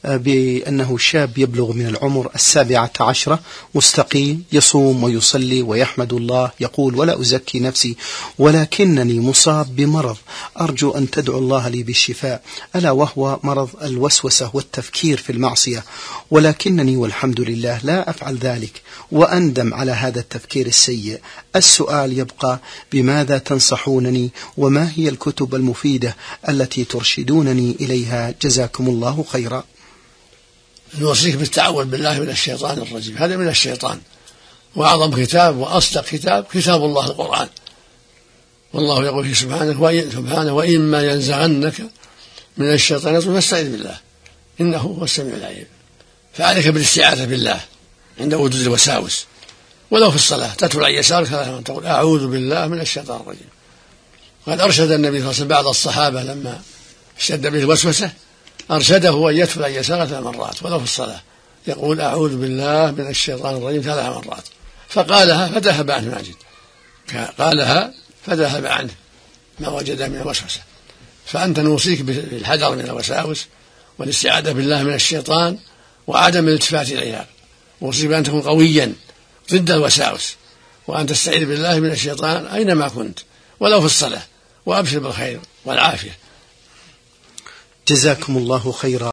بأنه شاب يبلغ من العمر 17 مستقيم يصوم ويصلي ويحمد الله، يقول: ولا أزكي نفسي ولكنني مصاب بمرض أرجو أن تدعو الله لي بالشفاء، ألا وهو مرض الوسوسة والتفكير في المعصية، ولكنني والحمد لله لا أفعل ذلك وأندم على هذا التفكير السيء. السؤال يبقى: بماذا تنصحونني وما هي الكتب المفيدة التي ترشدونني إليها؟ جزاكم الله خيرا. نوصيك بالتعوذ بالله من الشيطان الرجيم، هذا من الشيطان، وأعظم كتاب وأصدق كتاب الله القرآن، والله يقول فيه سبحانه: وإما ينزغنك من الشيطان فاستعذ بالله إنه هو السميع العليم. فعليك بالاستعاذة بالله عند وجود الوساوس، ولو في الصلاة تتلو عن يسارك 3 مرات تقول: أعوذ بالله من الشيطان الرجيم. قد أرشد النبي صلى الله عليه وسلم بعض الصحابة لما اشتد به الوسوسة أرشده أن يتلو عن يسارك 3 مرات ولو في الصلاة، يقول: أعوذ بالله من الشيطان الرجيم 3 مرات، فقالها فذهب عنه فذهب عنه ما وجد من الوسوسة. فأنت نوصيك بالحذر من الوساوس والاستعاذة بالله من الشيطان وعدم الالتفات إليها، ووصيك بأن تكون قويا ضد الوساوس، وأن تستعيذ بالله من الشيطان أينما كنت ولو في الصلاة، وأبشر بالخير والعافية. جزاكم الله خيرا.